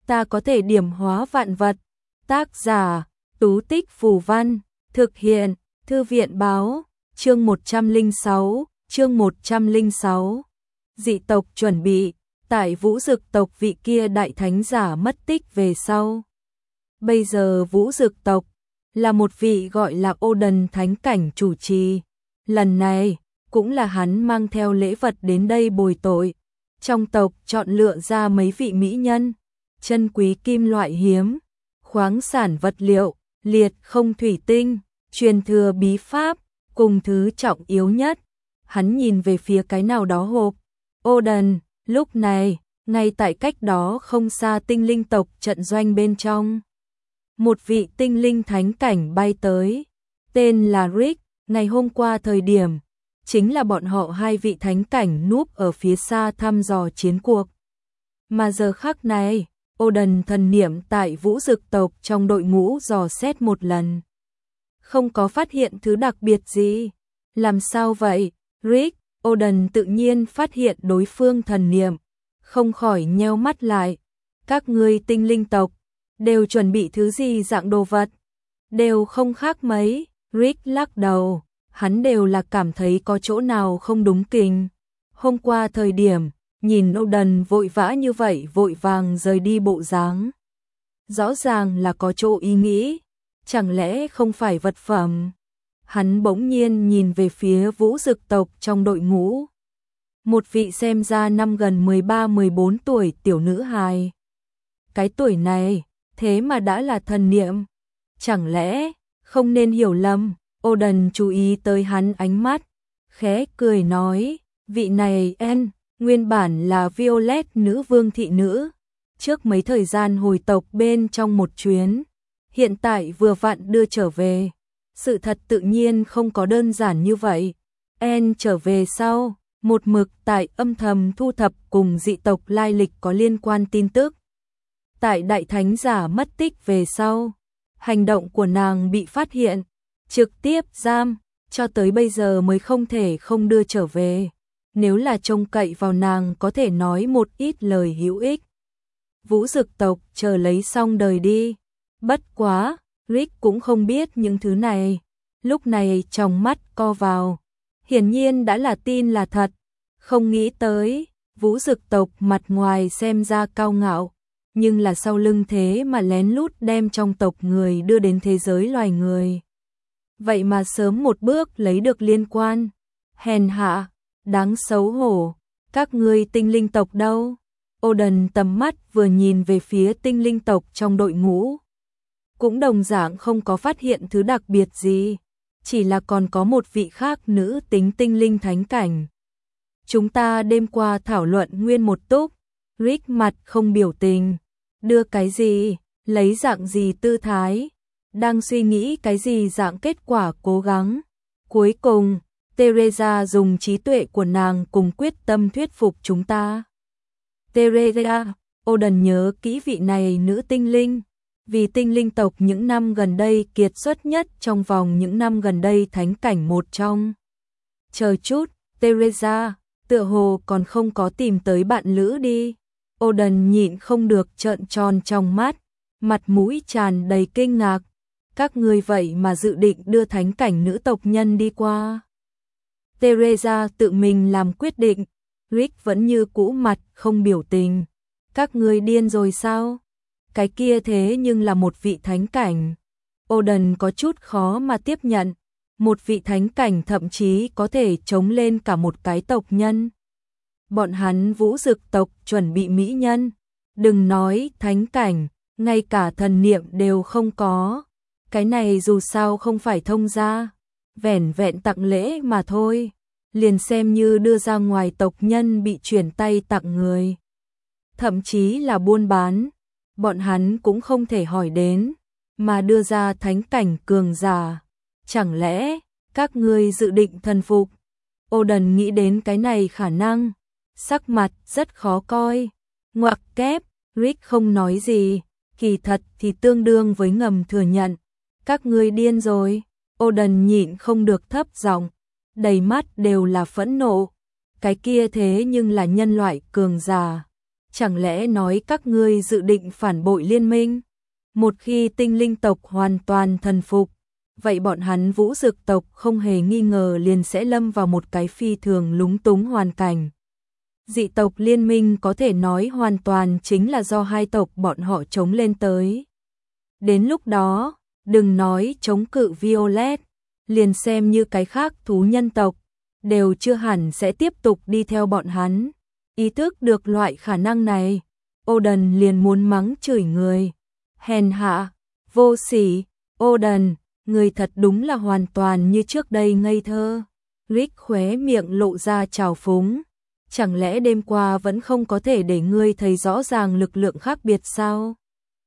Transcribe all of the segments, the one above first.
ta có thể điểm hóa vạn vật. Tác giả, Tú Tích Phù Văn, thực hiện, Thư viện báo, chương 106. Dị tộc chuẩn bị, tại Vũ Dực tộc vị kia đại thánh giả mất tích về sau. Bây giờ Vũ Dực tộc là một vị gọi là Odin thánh cảnh chủ trì. Lần này cũng là hắn mang theo lễ vật đến đây bồi tội. Trong tộc chọn lựa ra mấy vị mỹ nhân, chân quý kim loại hiếm, khoáng sản vật liệu, liệt không thủy tinh, truyền thừa bí pháp, cùng thứ trọng yếu nhất. Hắn nhìn về phía cái nào đó hộp. Odin, lúc này, ngay tại cách đó không xa tinh linh tộc trận doanh bên trong. Một vị tinh linh thánh cảnh bay tới, tên là Rick. Ngày hôm qua thời điểm, chính là bọn họ hai vị thánh cảnh núp ở phía xa thăm dò chiến cuộc. Mà giờ khắc này, Odin thần niệm tại Vũ Dực tộc trong đội ngũ dò xét một lần. Không có phát hiện thứ đặc biệt gì. Làm sao vậy, Rick? Odin tự nhiên phát hiện đối phương thần niệm, không khỏi nheo mắt lại. Các ngươi tinh linh tộc đều chuẩn bị thứ gì dạng đồ vật? Đều không khác mấy. Rick lắc đầu, hắn đều là cảm thấy có chỗ nào không đúng kình. Hôm qua thời điểm, nhìn Odin vội vã như vậy vội vàng rời đi bộ dáng. Rõ ràng là có chỗ ý nghĩ, chẳng lẽ không phải vật phẩm? Hắn bỗng nhiên nhìn về phía Vũ Dực tộc trong đội ngũ. Một vị xem ra năm gần 13-14 tuổi tiểu nữ hài. Cái tuổi này, thế mà đã là thần niệm. Chẳng lẽ không nên hiểu lầm? Odin chú ý tới hắn ánh mắt, khẽ cười nói, vị này nguyên bản là Violet nữ vương thị nữ, trước mấy thời gian hồi tộc bên trong một chuyến, hiện tại vừa vặn đưa trở về. Sự thật tự nhiên không có đơn giản như vậy. Trở về sau, một mực tại âm thầm thu thập cùng dị tộc lai lịch có liên quan tin tức. Tại đại thánh giả mất tích về sau, hành động của nàng bị phát hiện, trực tiếp giam, cho tới bây giờ mới không thể không đưa trở về. Nếu là trông cậy vào nàng có thể nói một ít lời hữu ích. Vũ Dực tộc chờ lấy xong đời đi. Bất quá, Rick cũng không biết những thứ này. Lúc này trong mắt co vào, hiển nhiên đã là tin là thật. Không nghĩ tới, Vũ Dực tộc mặt ngoài xem ra cao ngạo, nhưng là sau lưng thế mà lén lút đem trong tộc người đưa đến thế giới loài người. Vậy mà sớm một bước lấy được liên quan. Hèn hạ, đáng xấu hổ. Các ngươi tinh linh tộc đâu? Odin tầm mắt vừa nhìn về phía tinh linh tộc trong đội ngũ, cũng đồng dạng không có phát hiện thứ đặc biệt gì, chỉ là còn có một vị khác nữ tính tinh linh thánh cảnh. Chúng ta đêm qua thảo luận nguyên một túc. Rick mặt không biểu tình. Đưa cái gì? Lấy dạng gì tư thái? Đang suy nghĩ cái gì dạng kết quả cố gắng. Cuối cùng, Teresa dùng trí tuệ của nàng cùng quyết tâm thuyết phục chúng ta. Teresa, Odin nhớ kỹ vị này nữ tinh linh, vì tinh linh tộc những năm gần đây kiệt xuất nhất trong vòng những năm gần đây thánh cảnh một trong. Chờ chút, Teresa, tựa hồ còn không có tìm tới bạn lữ đi. Odin nhịn không được trợn tròn trong mắt, mặt mũi tràn đầy kinh ngạc. Các ngươi vậy mà dự định đưa thánh cảnh nữ tộc nhân đi qua. Teresa tự mình làm quyết định. Rick vẫn như cũ mặt không biểu tình. Các ngươi điên rồi sao? Cái kia thế nhưng là một vị thánh cảnh. Odin có chút khó mà tiếp nhận. Một vị thánh cảnh thậm chí có thể chống lên cả một cái tộc nhân. Bọn hắn Vũ Dực tộc chuẩn bị mỹ nhân. Đừng nói thánh cảnh, ngay cả thần niệm đều không có. Cái này dù sao không phải thông gia, vẻn vẹn tặng lễ mà thôi. Liền xem như đưa ra ngoài tộc nhân bị chuyển tay tặng người. Thậm chí là buôn bán, bọn hắn cũng không thể hỏi đến, mà đưa ra thánh cảnh cường giả. Chẳng lẽ, các ngươi dự định thần phục? Odin nghĩ đến cái này khả năng, sắc mặt rất khó coi. Ngoặc kép, Rick không nói gì, kỳ thật thì tương đương với ngầm thừa nhận. Các ngươi điên rồi. Odin nhịn không được thấp giọng, đầy mắt đều là phẫn nộ. Cái kia thế nhưng là nhân loại cường giả. Chẳng lẽ nói các ngươi dự định phản bội liên minh? Một khi tinh linh tộc hoàn toàn thần phục, vậy bọn hắn Vũ Dực tộc không hề nghi ngờ liền sẽ lâm vào một cái phi thường lúng túng hoàn cảnh. Dị tộc liên minh có thể nói hoàn toàn chính là do hai tộc bọn họ chống lên tới. Đến lúc đó, đừng nói chống cự Violet, liền xem như cái khác thú nhân tộc, đều chưa hẳn sẽ tiếp tục đi theo bọn hắn. Ý thức được loại khả năng này, Odin liền muốn mắng chửi người. Hèn hạ, vô sỉ, Odin, người thật đúng là hoàn toàn như trước đây ngây thơ. Rick khóe miệng lộ ra trào phúng. Chẳng lẽ đêm qua vẫn không có thể để ngươi thấy rõ ràng lực lượng khác biệt sao?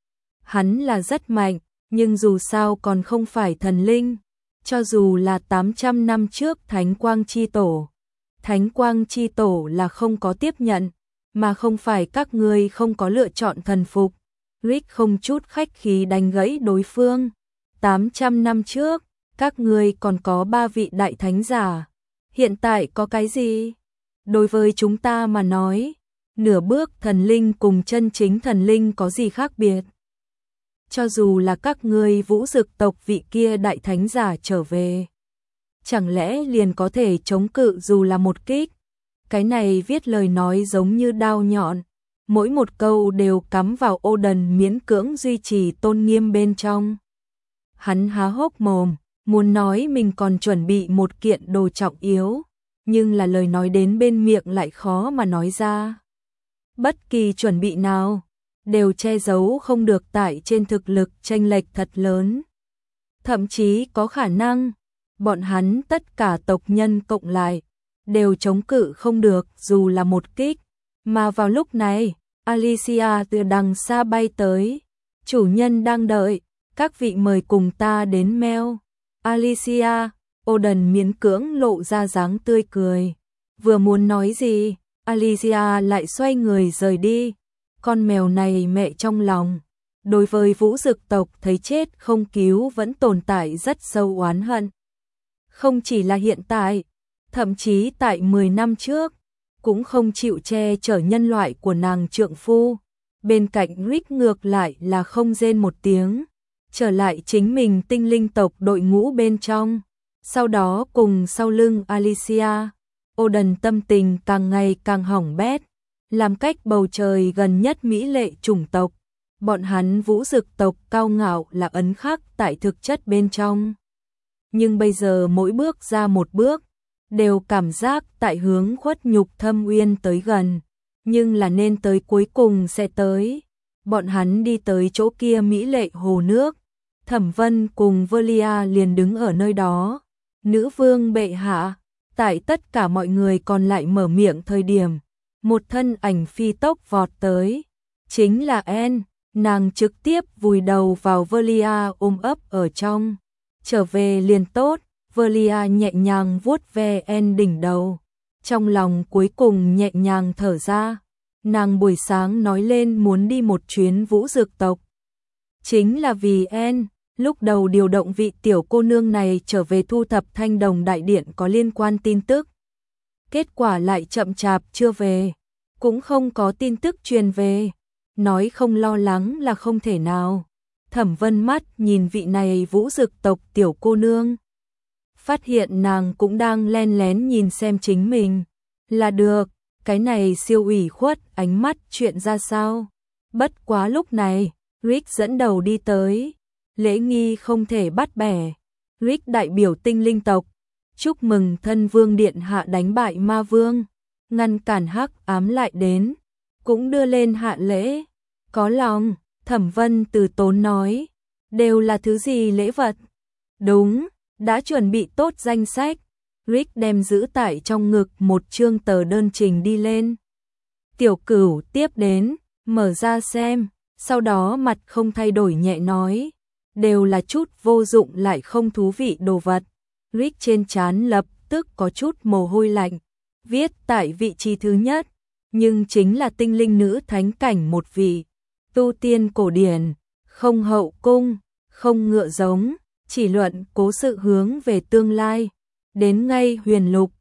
Hắn là rất mạnh, nhưng dù sao còn không phải thần linh. Cho dù là 800 năm trước Thánh Quang Chi Tổ, Thánh Quang Chi Tổ là không có tiếp nhận, mà không phải các ngươi không có lựa chọn thần phục. Rick không chút khách khí đánh gãy đối phương. 800 năm trước, các ngươi còn có 3 vị đại thánh giả. Hiện tại có cái gì? Đối với chúng ta mà nói, nửa bước thần linh cùng chân chính thần linh có gì khác biệt? Cho dù là các ngươi Vũ Dực tộc vị kia đại thánh giả trở về, chẳng lẽ liền có thể chống cự dù là một kích? Cái này viết lời nói giống như đao nhọn, mỗi một câu đều cắm vào Odin miễn cưỡng duy trì tôn nghiêm bên trong. Hắn há hốc mồm, muốn nói mình còn chuẩn bị một kiện đồ trọng yếu, nhưng là lời nói đến bên miệng lại khó mà nói ra. Bất kỳ chuẩn bị nào đều che giấu không được tại trên thực lực chênh lệch thật lớn. Thậm chí có khả năng, bọn hắn tất cả tộc nhân cộng lại, đều chống cự không được dù là một kích. Mà vào lúc này, Alicia từ đằng xa bay tới. Chủ nhân đang đợi, các vị mời cùng ta đến Mel. Alicia, Odin miễn cưỡng lộ ra dáng tươi cười. Vừa muốn nói gì, Alicia lại xoay người rời đi. Con mèo này mẹ trong lòng, đối với Vũ Dực tộc thấy chết không cứu vẫn tồn tại rất sâu oán hận. Không chỉ là hiện tại, thậm chí tại 10 năm trước, cũng không chịu che chở nhân loại của nàng trượng phu. Bên cạnh Rick ngược lại là không rên một tiếng, trở lại chính mình tinh linh tộc đội ngũ bên trong. Sau đó cùng sau lưng Alicia, Odin tâm tình càng ngày càng hỏng bét. Làm cách bầu trời gần nhất mỹ lệ chủng tộc, bọn hắn Vũ Dực tộc cao ngạo là ấn khắc tại thực chất bên trong. Nhưng bây giờ mỗi bước ra một bước, đều cảm giác tại hướng khuất nhục thâm uyên tới gần, nhưng là nên tới cuối cùng sẽ tới. Bọn hắn đi tới chỗ kia mỹ lệ hồ nước, Thẩm Vân cùng Velia liền đứng ở nơi đó. Nữ vương bệ hạ, tại tất cả mọi người còn lại mở miệng thời điểm, một thân ảnh phi tốc vọt tới, chính là Anne. Nàng trực tiếp vùi đầu vào Velia ôm ấp ở trong. Trở về liền tốt. Velia nhẹ nhàng vuốt ve Anne đỉnh đầu, trong lòng cuối cùng nhẹ nhàng thở ra. Nàng buổi sáng nói lên muốn đi một chuyến Vũ Dực tộc, chính là vì Anne. Lúc đầu điều động vị tiểu cô nương này trở về thu thập Thanh Đồng Đại Điện có liên quan tin tức. Kết quả lại chậm chạp chưa về, cũng không có tin tức truyền về. Nói không lo lắng là không thể nào. Thẩm Vân mắt nhìn vị này Vũ Dực tộc tiểu cô nương, phát hiện nàng cũng đang len lén nhìn xem chính mình. Là được, cái này siêu ủy khuất ánh mắt chuyện ra sao. Bất quá lúc này, Rick dẫn đầu đi tới. Lễ nghi không thể bắt bẻ. Rick đại biểu tinh linh tộc, chúc mừng thân vương điện hạ đánh bại ma vương, ngăn cản hắc ám lại đến, cũng đưa lên hạ lễ. Có lòng, Thẩm Vân từ tốn nói, đều là thứ gì lễ vật? Đúng, đã chuẩn bị tốt danh sách. Rick đem giữ tại trong ngực một chương tờ đơn trình đi lên. Tiểu Cửu tiếp đến, mở ra xem, sau đó mặt không thay đổi nhẹ nói, đều là chút vô dụng lại không thú vị đồ vật. Rick trên trán lập tức có chút mồ hôi lạnh, viết tại vị trí thứ nhất, nhưng chính là tinh linh nữ thánh cảnh một vị, tu tiên cổ điển, không hậu cung, không ngựa giống, chỉ luận cố sự hướng về tương lai, đến ngay huyền lục,